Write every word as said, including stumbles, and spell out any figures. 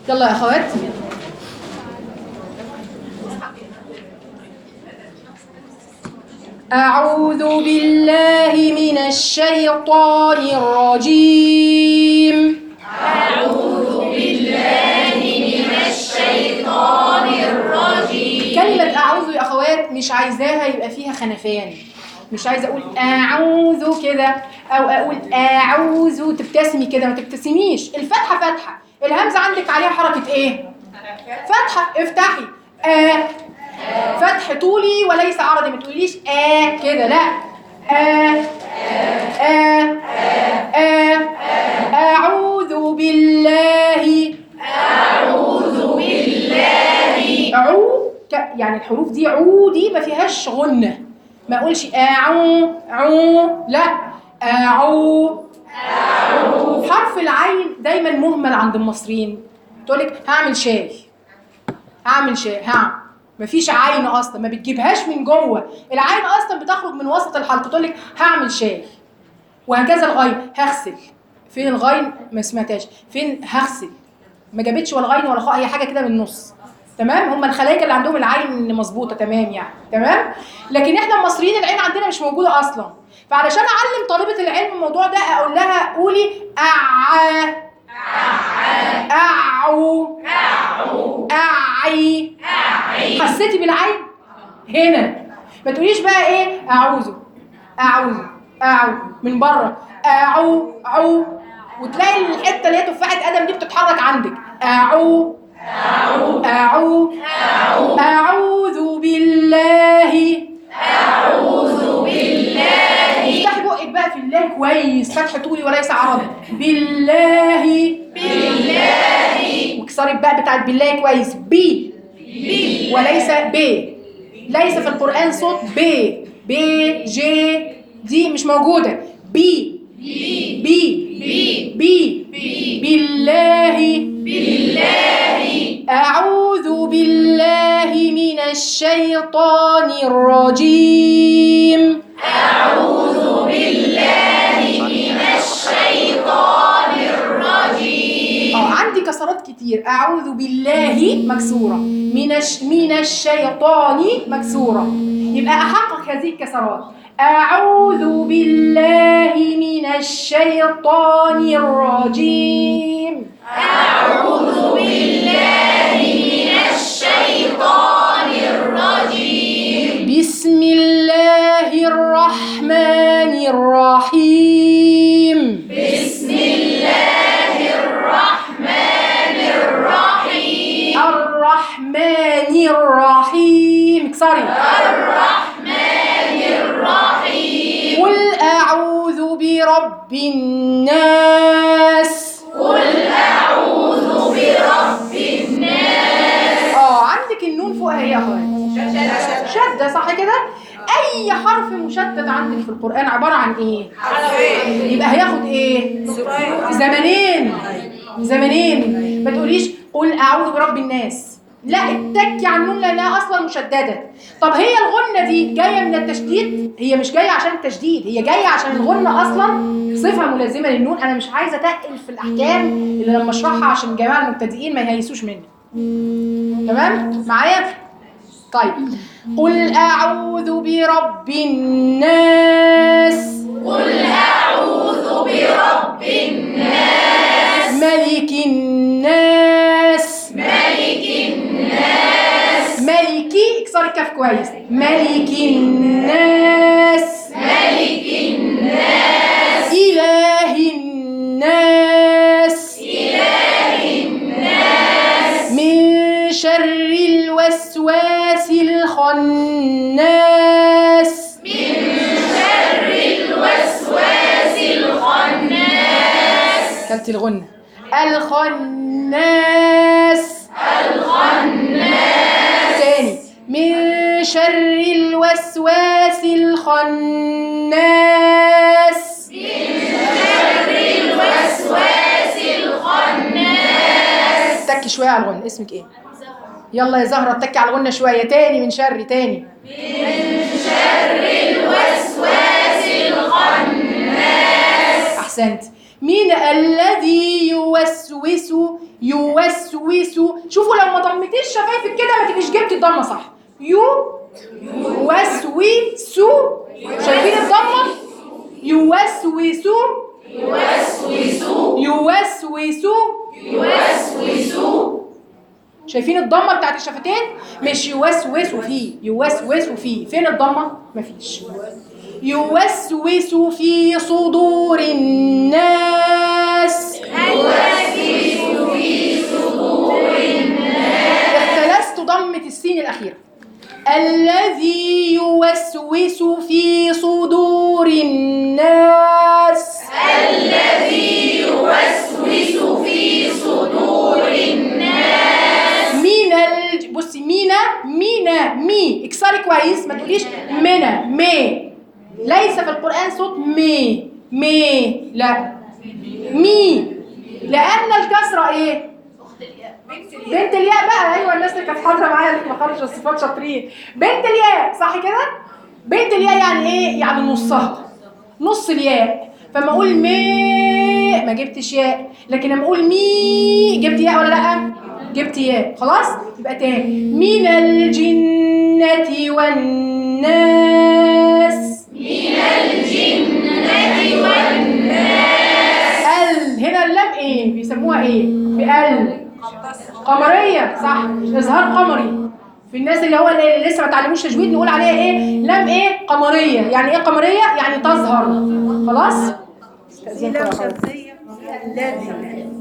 يلا يا اخوات. أعوذ بالله من الشيطان الرجيم. أعوذ بالله من الشيطان الرجيم. كلمة أعوذ يا أخوات مش عايزاها يبقى فيها خنفان، مش عايزة أقول أعوذ كده أو أقول أعوذ تبتسمي كده، ما تبتسميش. الفتحة فتحة، الهمزة عندك عليها حركة إيه؟ فتحة. افتحي آه، فتح طولي وليس عرضي، ما تقوليش آه كده، لا. آه آه آه أعوذ بالله. أعوذ بالله. عو يعني الحروف دي عو دي ما فيهاش غنة، ما اقولش اعو عو، لا اعو. أعوذ. حرف العين دايما مهمل عند المصريين، تقول لك هعمل شاي، هعمل شاي، ها مفيش عين اصلا، ما بتجيبهاش من جوه، العين اصلا بتخرج من وسط الحلقه، تقول لك هعمل شاي. وهكذا الغين، هغسل، فين الغين؟ ما سمعتهاش. فين هغسل؟ ما جابتش ولا غين ولا خاء، هي حاجه كده من النص. تمام؟ هم الخلايجه اللي عندهم العين مظبوطه تمام يعني، تمام؟ لكن احنا المصريين العين عندنا مش موجوده اصلا. فعلشان اعلم طالبه العلم الموضوع ده اقول لها قولي اع اعو أعو. اعي. أعي. حسيتي بالعين هنا، ما تقوليش بقى ايه اعوذ اعوذ اعو من بره اعو عو، وتلاقي الحته اللي هي تفاحه ادم دي بتتحرك عندك. اعو أعو. اعو أعو. اعوذ بالله. أعوذ بالله. افتحي بقك بقى في الله كويس، فتح طولي وليس عرضي. بالله. بالله. واكسري الباء بتاعت بالله كويس، بي بي. وليس ب. ليس في القرآن صوت ب، ب ج دي مش موجودة. بي بي. بي بي. بي بي. بالله. بالله. أعوذ بالله من الشيطان الرجيم. أعوذ بالله من الشيطان الرجيم. اه عندي كسرات كتير، أعوذ بالله مكسورة، من الش... من الشيطان مكسورة، يبقى أحقق هذه الكسرات. أعوذ بالله من الشيطان الرجيم. أعوذ بالله من الشيطان الرجيم. بسم الله الرحمن الرحيم. بسم الله الرحمن الرحيم. الرحمن الرحيم، اكسري. الرحمن الرحيم. قل أعوذ برب الناس. قل أعوذ برب الناس. اه عندك النون فوقها ايه يا اخوان؟ شدة، صح كده؟ أي حرف مشدد عندك في القرآن عبارة عن إيه؟ يبقى هياخد إيه؟ زمنين. زمنين. ما تقوليش قل أعوذ برب الناس، لا اتكي على النون لأنها أصلا مشددة. طب هي الغنة دي جاية من التشديد؟ هي مش جاية عشان التشديد، هي جاية عشان الغنة أصلا صفة ملازمة للنون. أنا مش عايزة أتقل في الأحكام اللي لما أشرحها عشان الجماعة المبتدئين ما يهيسوش مني. تمام؟ معايا؟ طيب قل أعوذ برب الناس. قل أعوذ برب الناس. ملك الناس. ملك الناس. ملكي، اكسري الكاف كويس. ملك الناس. ملك الناس. إله الناس. إله الناس. من شر الوسواس الخناس. من شر الوسواس الخناس. كانت الغنة. الخناس. الخناس. تاني. من شر الوسواس الخناس. من شر الوسواس الخناس. اتكي شوية على الغنة. اسمك ايه؟ يلا يا زهرة اتكي على الغنة شوية تاني. من شر تاني. من شر الوسواس الخناس. أحسنت. من الذي يوسوس يوسوس يوسوسوا. شوفوا لو ما ضمتيش شفايفك كده ما تبقيش جبتي الضمه صح. يو وسوسوا، شايفين الضمه؟ يوسوسوا يوسوسوا يوسوسوا يوسوسوا. شايفين الضمه بتاعت الشفتين؟ مش يوسوسوا فيه، يوسوسوا فيه. فين الضمه؟ مفيش. يوسوس في صدور الناس، يوسوس في صدور الناس. اختلست ضمة السين الأخيرة. الذي يوسوس في صدور الناس، الذي يوسوس في صدور الناس. مين الج... بصي مينا مينا مي، اكسري كويس ما تقوليش منا مي. ليس في القرآن صوت مي مي، لا مي، لأن الكسرة ايه؟ بنت الياء بقى. ايوه الناس اللي كانت حاضره معايا اللي بخرج الصفات شاطرين. بنت الياء صح كده؟ بنت الياء يعني ايه؟ يعني نصها، نص الياء. فما اقول مي ما جبتش ياء، لكن لما اقول مي جبت ياء ولا لا؟ جبت ياء. خلاص يبقى تاني. من الجنة والناس، من الجنة والناس. ال هنا اللام ايه؟ بيسموها ايه؟ بال قمرية صح، إظهار قمري. في الناس اللي هو اللي لسه ما اتعلموش تجويد نقول عليها ايه؟ لام ايه؟ قمرية. يعني ايه قمرية؟ يعني تظهر. خلاص؟ في لام شمسية الذي